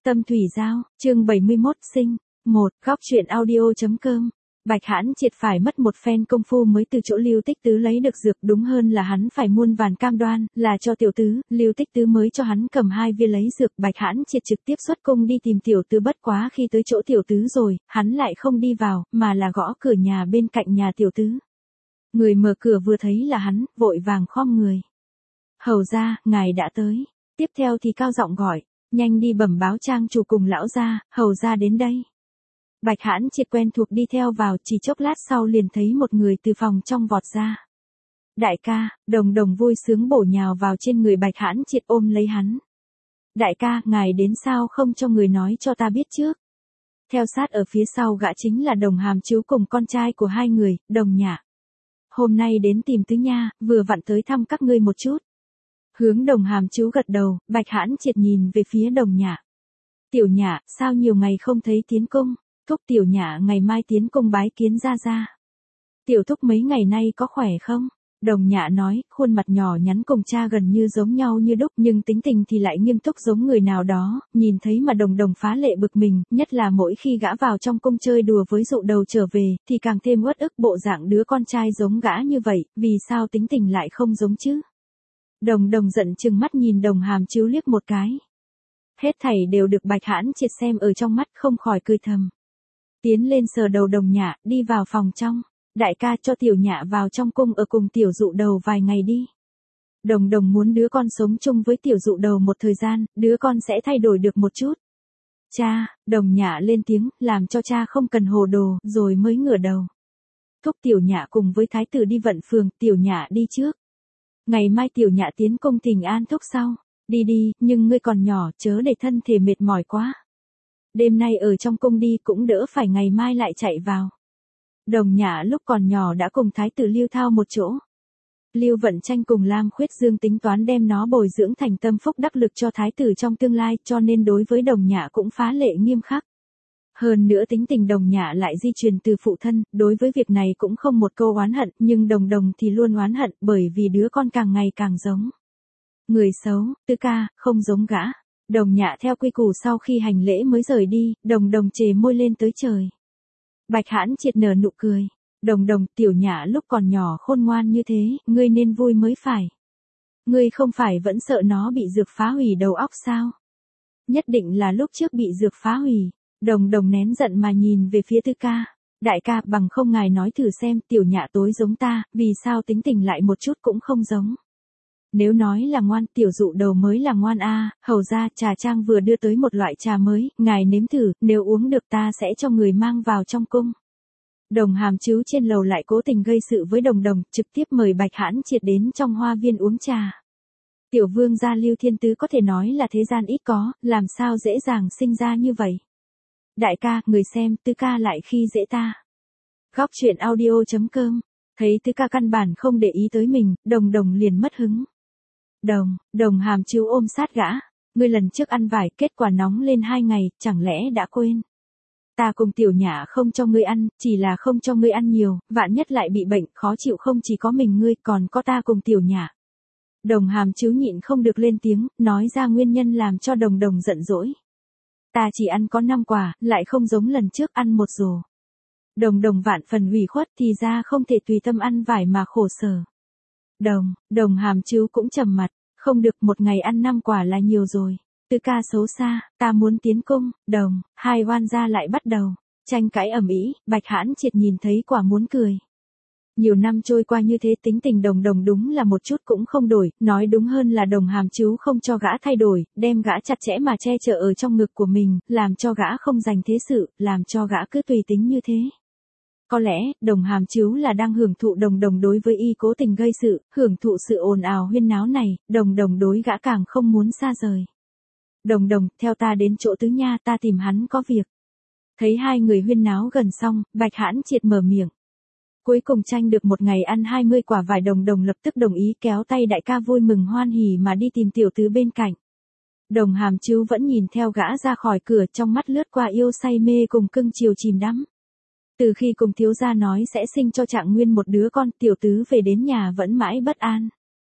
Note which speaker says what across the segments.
Speaker 1: Tâm Thủy Giao, chương 71 sinh. 1. Góc truyện audio.com. Bạch Hãn Triệt phải mất một phen công phu mới từ chỗ Lưu Tích Tứ lấy được dược, đúng hơn là hắn phải muôn vàn cam đoan, là cho tiểu tứ, Lưu Tích Tứ mới cho hắn cầm 2 viên lấy dược. Bạch Hãn Triệt trực tiếp xuất cung đi tìm tiểu tứ, bất quá khi tới chỗ tiểu tứ rồi, hắn lại không đi vào, mà là gõ cửa nhà bên cạnh nhà tiểu tứ. Người mở cửa vừa thấy là hắn, vội vàng khom người. Hầu ra, ngài đã tới. Tiếp theo thì cao giọng gọi, nhanh đi bẩm báo trang chủ cùng lão gia, hầu ra đến đây. Bạch Hãn Triệt quen thuộc đi theo vào, chỉ chốc lát sau liền thấy một người từ phòng trong vọt ra. Đại ca, Đồng Đồng vui sướng bổ nhào vào trên người Bạch Hãn Triệt ôm lấy hắn. Đại ca, ngài đến sao không cho người nói cho ta biết trước. Theo sát ở phía sau gã chính là Đồng Hàm Chiếu cùng con trai của hai người, Đồng Nhạ. Hôm nay đến tìm tứ nha, vừa vặn tới thăm các ngươi một chút. Hướng Đồng Hàm Chiếu gật đầu, Bạch Hãn Triệt nhìn về phía Đồng Nhạ. Tiểu Nhạ, sao nhiều ngày không thấy tiến cung? Thúc Tiểu Nhạ ngày mai tiến cung bái kiến gia gia. Tiểu thúc mấy ngày nay có khỏe không? Đồng Nhạ nói, khuôn mặt nhỏ nhắn cùng cha gần như giống nhau như đúc, nhưng tính tình thì lại nghiêm túc giống người nào đó, nhìn thấy mà Đồng Đồng phá lệ bực mình, nhất là mỗi khi gã vào trong cung chơi đùa với dụ đầu trở về, thì càng thêm uất ức. Bộ dạng đứa con trai giống gã như vậy, vì sao tính tình lại không giống chứ? Đồng Đồng giận chừng mắt nhìn Đồng Hàm Chiếu liếc một cái. Hết thảy đều được Bạch Hãn Triệt xem ở trong mắt, không khỏi cười thầm. Tiến lên sờ đầu Đồng Nhạ, đi vào phòng trong. Đại ca, cho Tiểu Nhạ vào trong cung ở cùng tiểu dụ đầu vài ngày đi. Đồng Đồng muốn đứa con sống chung với tiểu dụ đầu một thời gian, đứa con sẽ thay đổi được một chút. Cha, Đồng Nhạ lên tiếng, làm cho cha không cần hồ đồ, rồi mới ngửa đầu. Thúc Tiểu Nhạ cùng với thái tử đi vận phường, Tiểu Nhạ đi trước. Ngày mai Tiểu Nhạ tiến cung thỉnh an thúc sau. Đi đi, nhưng ngươi còn nhỏ, chớ để thân thể mệt mỏi quá. Đêm nay ở trong cung đi cũng đỡ phải ngày mai lại chạy vào. Đồng Nhạ lúc còn nhỏ đã cùng thái tử Lưu Thao một chỗ. Lưu Vận Tranh cùng Lam Khuyết Dương tính toán đem nó bồi dưỡng thành tâm phúc đắc lực cho thái tử trong tương lai, cho nên đối với Đồng Nhạ cũng phá lệ nghiêm khắc. Hơn nữa tính tình Đồng Nhạ lại di truyền từ phụ thân, đối với việc này cũng không một câu oán hận, nhưng Đồng Đồng thì luôn oán hận, bởi vì đứa con càng ngày càng giống. Người xấu, Tứ ca, không giống gã. Đồng Nhạ theo quy củ sau khi hành lễ mới rời đi, Đồng Đồng chề môi lên tới trời. Bạch Hãn Triệt nở nụ cười. Đồng Đồng, Tiểu Nhạ lúc còn nhỏ khôn ngoan như thế, ngươi nên vui mới phải. Ngươi không phải vẫn sợ nó bị dược phá hủy đầu óc sao? Nhất định là lúc trước bị dược phá hủy. Đồng Đồng nén giận mà nhìn về phía Tư ca. Đại ca, bằng không ngài nói thử xem, Tiểu Nhạ tối giống ta, vì sao tính tình lại một chút cũng không giống. Nếu nói là ngoan, tiểu dụ đầu mới là ngoan a. Hầu ra, trà trang vừa đưa tới một loại trà mới, ngài nếm thử, nếu uống được ta sẽ cho người mang vào trong cung. Đồng Hàm Chiếu trên lầu lại cố tình gây sự với Đồng Đồng, trực tiếp mời Bạch Hãn Triệt đến trong hoa viên uống trà. Tiểu vương gia Lưu Thiên Tứ có thể nói là thế gian ít có, làm sao dễ dàng sinh ra như vậy. Đại ca, người xem, Tứ ca lại khi dễ ta. Góc truyện audio.com. Thấy Tứ ca căn bản không để ý tới mình, Đồng Đồng liền mất hứng. Đồng Hàm Chiếu ôm sát gã. Ngươi lần trước ăn vải, kết quả nóng lên 2 ngày, chẳng lẽ đã quên? Ta cùng Tiểu Nhạ không cho ngươi ăn, chỉ là không cho ngươi ăn nhiều, vạn nhất lại bị bệnh, khó chịu không chỉ có mình ngươi, còn có ta cùng Tiểu Nhạ. Đồng Hàm Chiếu nhịn không được lên tiếng, nói ra nguyên nhân làm cho Đồng Đồng giận dỗi. Ta chỉ ăn có 5 quả, lại không giống lần trước ăn một rổ. Đồng Đồng vạn phần ủy khuất, thì ra không thể tùy tâm ăn vải mà khổ sở. Đồng Hàm Chiếu cũng trầm mặt, không được, một ngày ăn 5 quả là nhiều rồi. Tư ca xấu xa, ta muốn tiến cung. Hai oan gia lại bắt đầu tranh cãi ầm ĩ. Bạch Hãn Triệt nhìn thấy quả muốn cười. Nhiều năm trôi qua như thế, tính tình Đồng Đồng đúng là một chút cũng không đổi, nói đúng hơn là Đồng Hàm Chiếu không cho gã thay đổi, đem gã chặt chẽ mà che chở ở trong ngực của mình, làm cho gã không giành thế sự, làm cho gã cứ tùy tính như thế. Có lẽ, Đồng Hàm Chiếu là đang hưởng thụ Đồng Đồng đối với y cố tình gây sự, hưởng thụ sự ồn ào huyên náo này, Đồng Đồng đối gã càng không muốn xa rời. Đồng Đồng, theo ta đến chỗ Tứ nha, ta tìm hắn có việc. Thấy hai người huyên náo gần xong, Bạch Hãn Triệt mở miệng. Cuối cùng tranh được một ngày ăn 20 quả vải. Đồng Đồng lập tức đồng ý, kéo tay đại ca vui mừng hoan hỉ mà đi tìm tiểu tứ bên cạnh. Đồng Hàm Chiếu vẫn nhìn theo gã ra khỏi cửa, trong mắt lướt qua yêu say mê cùng cưng chiều chìm đắm. Từ khi cùng thiếu gia nói sẽ sinh cho Trạng Nguyên một đứa con, tiểu tứ về đến nhà vẫn mãi bất an.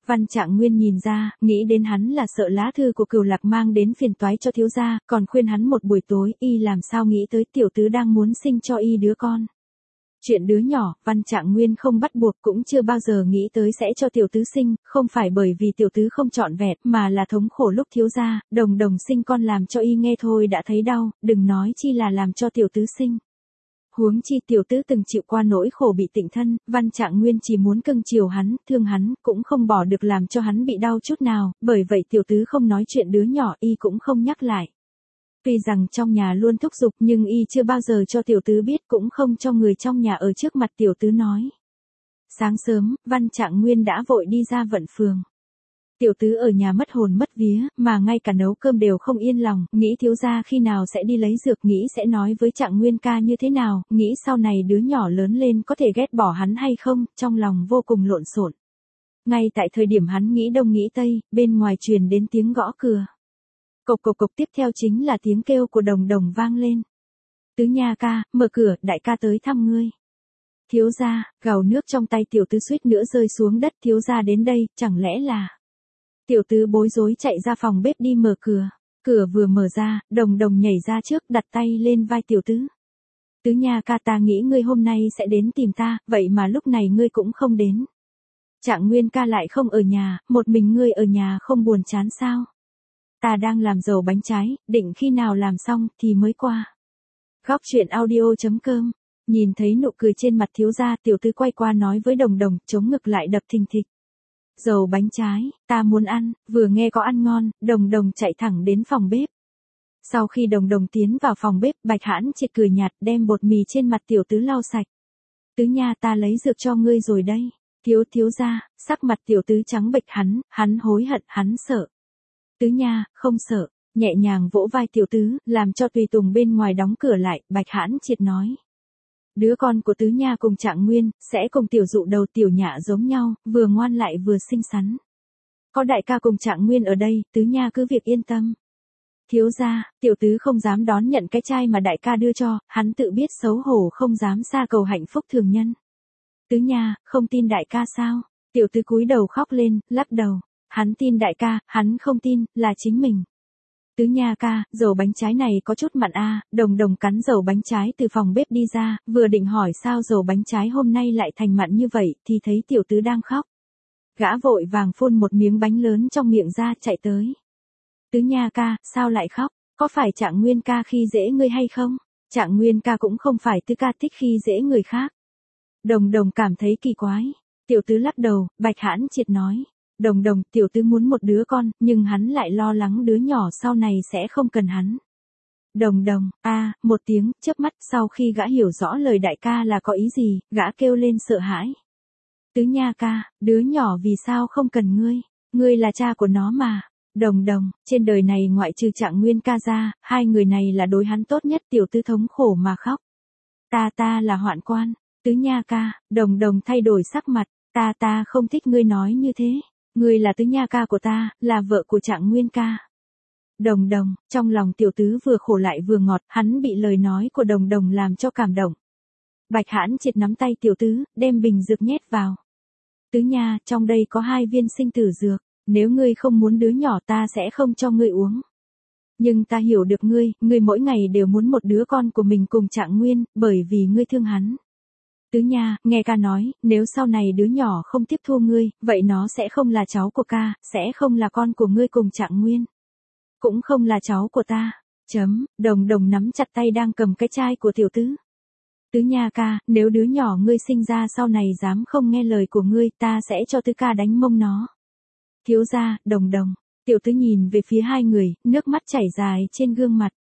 Speaker 1: Văn Trạng Nguyên nhìn ra, nghĩ đến hắn là sợ lá thư của Cửu Lạc mang đến phiền toái cho thiếu gia, còn khuyên hắn một buổi tối, y làm sao nghĩ tới tiểu tứ đang muốn sinh cho y đứa con. Chuyện đứa nhỏ, Văn Trạng Nguyên không bắt buộc cũng chưa bao giờ nghĩ tới sẽ cho tiểu tứ sinh, không phải bởi vì tiểu tứ không trọn vẹn, mà là thống khổ lúc thiếu gia, Đồng Đồng sinh con làm cho y nghe thôi đã thấy đau, đừng nói chi là làm cho tiểu tứ sinh. Huống chi tiểu tứ từng chịu qua nỗi khổ bị tịnh thân, Văn Trạng Nguyên chỉ muốn cưng chiều hắn, thương hắn, cũng không bỏ được làm cho hắn bị đau chút nào, bởi vậy tiểu tứ không nói chuyện đứa nhỏ y cũng không nhắc lại. Tuy rằng trong nhà luôn thúc giục nhưng y chưa bao giờ cho tiểu tứ biết cũng không cho người trong nhà ở trước mặt tiểu tứ nói. Sáng sớm, Văn Trạng Nguyên đã vội đi ra vận phường. Tiểu tứ ở nhà mất hồn mất vía, mà ngay cả nấu cơm đều không yên lòng, nghĩ thiếu gia khi nào sẽ đi lấy dược, nghĩ sẽ nói với Trạng Nguyên ca như thế nào, nghĩ sau này đứa nhỏ lớn lên có thể ghét bỏ hắn hay không, trong lòng vô cùng lộn xộn. Ngay tại thời điểm hắn nghĩ đông nghĩ tây, bên ngoài truyền đến tiếng gõ cửa. Cộc cộc cộc, tiếp theo chính là tiếng kêu của Đồng Đồng vang lên. Tứ nha ca, mở cửa, đại ca tới thăm ngươi. Thiếu gia, gào nước trong tay tiểu tứ suýt nữa rơi xuống đất, thiếu gia đến đây, chẳng lẽ là... Tiểu tứ bối rối chạy ra phòng bếp đi mở cửa. Cửa vừa mở ra, Đồng Đồng nhảy ra trước đặt tay lên vai tiểu tứ. Tứ nha ca, ta nghĩ ngươi hôm nay sẽ đến tìm ta, vậy mà lúc này ngươi cũng không đến. Trạng Nguyên ca lại không ở nhà, một mình ngươi ở nhà không buồn chán sao? Ta đang làm dầu bánh trái, định khi nào làm xong thì mới qua. Góc chuyện audio.com. Nhìn thấy nụ cười trên mặt thiếu gia, tiểu tứ quay qua nói với Đồng Đồng, chống ngực lại đập thình thịch. Dầu bánh trái, ta muốn ăn, vừa nghe có ăn ngon, Đồng Đồng chạy thẳng đến phòng bếp. Sau khi Đồng Đồng tiến vào phòng bếp, Bạch Hãn Triệt cười nhạt đem bột mì trên mặt tiểu tứ lau sạch. Tứ nha, ta lấy dược cho ngươi rồi đây. Thiếu gia, sắc mặt tiểu tứ trắng bệch, hắn hối hận, hắn sợ. Tứ nha, không sợ, nhẹ nhàng vỗ vai tiểu tứ, làm cho tùy tùng bên ngoài đóng cửa lại, Bạch Hãn Triệt nói. Đứa con của tứ nha cùng Trạng Nguyên, sẽ cùng tiểu dụ đầu tiểu nhạ giống nhau, vừa ngoan lại vừa xinh xắn. Có đại ca cùng Trạng Nguyên ở đây, tứ nha cứ việc yên tâm. Thiếu gia, tiểu tứ không dám đón nhận cái chai mà đại ca đưa cho, hắn tự biết xấu hổ không dám xa cầu hạnh phúc thường nhân. Tứ nha, không tin đại ca sao? Tiểu tứ cúi đầu khóc lên, lắc đầu. Hắn tin đại ca, hắn không tin, là chính mình. Tứ nha ca, dầu bánh trái này có chút mặn a. Đồng Đồng cắn dầu bánh trái từ phòng bếp đi ra, vừa định hỏi sao dầu bánh trái hôm nay lại thành mặn như vậy, thì thấy tiểu tứ đang khóc. Gã vội vàng phun một miếng bánh lớn trong miệng ra, chạy tới. Tứ nha ca, sao lại khóc, có phải Trạng Nguyên ca khi dễ ngươi hay không? Trạng Nguyên ca cũng không phải tứ ca thích khi dễ người khác. Đồng Đồng cảm thấy kỳ quái. Tiểu tứ lắc đầu, Bạch Hãn Triệt nói. Đồng Đồng, tiểu tứ muốn một đứa con, nhưng hắn lại lo lắng đứa nhỏ sau này sẽ không cần hắn. Đồng Đồng, một tiếng, chớp mắt, sau khi gã hiểu rõ lời đại ca là có ý gì, gã kêu lên sợ hãi. Tứ nha ca, đứa nhỏ vì sao không cần ngươi, ngươi là cha của nó mà. Đồng Đồng, trên đời này ngoại trừ Trạng Nguyên ca ra, hai người này là đối hắn tốt nhất, tiểu tứ thống khổ mà khóc. Ta là hoạn quan, tứ nha ca, Đồng Đồng thay đổi sắc mặt, ta không thích ngươi nói như thế. Ngươi là tứ nha ca của ta, là vợ của Trạng Nguyên ca. Đồng Đồng, trong lòng tiểu tứ vừa khổ lại vừa ngọt, hắn bị lời nói của Đồng Đồng làm cho cảm động. Bạch Hãn Triệt nắm tay tiểu tứ, đem bình dược nhét vào. Tứ nha, trong đây có 2 viên sinh tử dược, nếu ngươi không muốn đứa nhỏ ta sẽ không cho ngươi uống. Nhưng ta hiểu được ngươi mỗi ngày đều muốn một đứa con của mình cùng Trạng Nguyên, bởi vì ngươi thương hắn. Tứ nha, nghe ca nói, nếu sau này đứa nhỏ không tiếp thu ngươi, vậy nó sẽ không là cháu của ca, sẽ không là con của ngươi cùng Trạng Nguyên. Cũng không là cháu của ta. Đồng Đồng nắm chặt tay đang cầm cái chai của tiểu tứ. Tứ nha ca, nếu đứa nhỏ ngươi sinh ra sau này dám không nghe lời của ngươi, ta sẽ cho tứ ca đánh mông nó. Thiếu gia, Đồng Đồng. Tiểu tứ nhìn về phía hai người, nước mắt chảy dài trên gương mặt.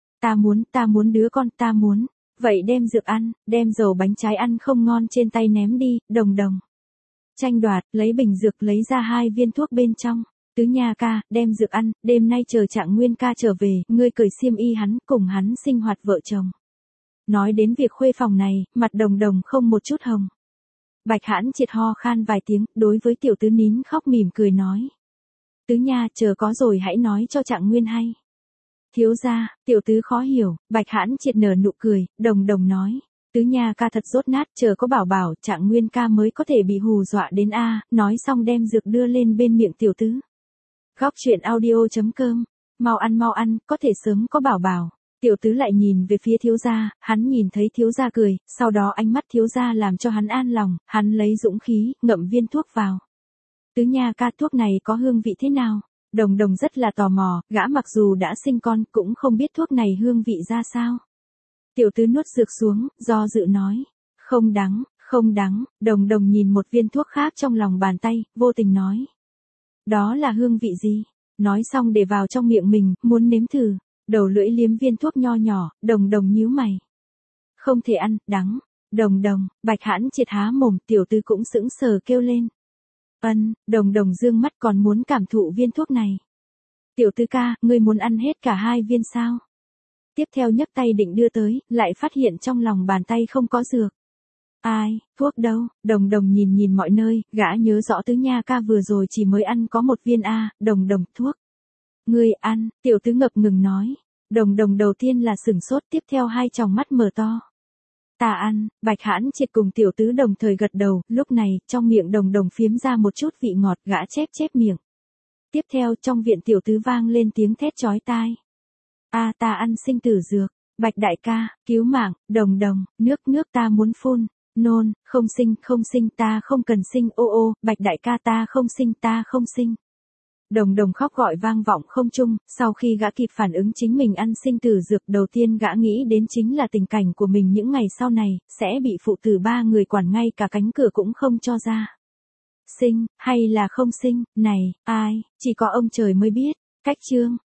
Speaker 1: Ta muốn đứa con, ta muốn. Vậy đem dược ăn, đem dầu bánh trái ăn không ngon trên tay ném đi, Đồng Đồng. Tranh đoạt, lấy bình dược lấy ra 2 viên thuốc bên trong. Tứ nha ca, đem dược ăn, đêm nay chờ Trạng Nguyên ca trở về, ngươi cởi xiêm y hắn, cùng hắn sinh hoạt vợ chồng. Nói đến việc khuê phòng này, mặt Đồng Đồng không một chút hồng. Bạch Hãn Triệt ho khan vài tiếng, đối với tiểu tứ nín khóc mỉm cười nói. Tứ nha, chờ có rồi hãy nói cho Trạng Nguyên hay. Thiếu gia, tiểu tứ khó hiểu, Bạch Hãn Triệt nở nụ cười, Đồng Đồng nói. Tứ Nha ca thật rốt nát, chờ có bảo bảo, Trạng Nguyên ca mới có thể bị hù dọa đến a, nói xong đem dược đưa lên bên miệng tiểu tứ. Góc truyện audio.com, mau ăn, có thể sớm có bảo bảo. Tiểu tứ lại nhìn về phía thiếu gia, hắn nhìn thấy thiếu gia cười, sau đó ánh mắt thiếu gia làm cho hắn an lòng, hắn lấy dũng khí, ngậm viên thuốc vào. Tứ Nha ca, thuốc này có hương vị thế nào? Đồng Đồng rất là tò mò, gã mặc dù đã sinh con cũng không biết thuốc này hương vị ra sao. Tiểu tứ nuốt dược xuống, do dự nói. Không đắng, Đồng Đồng nhìn một viên thuốc khác trong lòng bàn tay, vô tình nói. Đó là hương vị gì? Nói xong để vào trong miệng mình, muốn nếm thử. Đầu lưỡi liếm viên thuốc nho nhỏ, Đồng Đồng nhíu mày. Không thể ăn, đắng. Đồng Đồng, Bạch Hãn Triệt há mồm, tiểu tứ cũng sững sờ kêu lên. Đồng Đồng dương mắt còn muốn cảm thụ viên thuốc này. Tiểu tứ ca, ngươi muốn ăn hết cả 2 viên sao? Tiếp theo nhấc tay định đưa tới, lại phát hiện trong lòng bàn tay không có dược. Ai, thuốc đâu? Đồng Đồng nhìn mọi nơi, gã nhớ rõ Tứ Nha ca vừa rồi chỉ mới ăn có 1 viên a, Đồng Đồng, thuốc. Ngươi ăn, tiểu tứ ngập ngừng nói. Đồng Đồng đầu tiên là sửng sốt, tiếp theo 2 tròng mắt mở to. Ta ăn, Bạch Hãn Triệt cùng tiểu tứ đồng thời gật đầu, lúc này, trong miệng Đồng Đồng phiếm ra một chút vị ngọt, gã chép miệng. Tiếp theo, trong viện tiểu tứ vang lên tiếng thét chói tai. A, ta ăn sinh tử dược, Bạch đại ca, cứu mạng, Đồng Đồng, nước ta muốn phun, nôn, không sinh, ta không cần sinh, ô, Bạch đại ca ta không sinh. Đồng Đồng khóc gọi vang vọng không trung, sau khi gã kịp phản ứng chính mình ăn sinh tử dược, đầu tiên gã nghĩ đến chính là tình cảnh của mình những ngày sau này, sẽ bị phụ tử 3 người quản ngay cả cánh cửa cũng không cho ra. Sinh, hay là không sinh, này, ai, chỉ có ông trời mới biết. Cách chương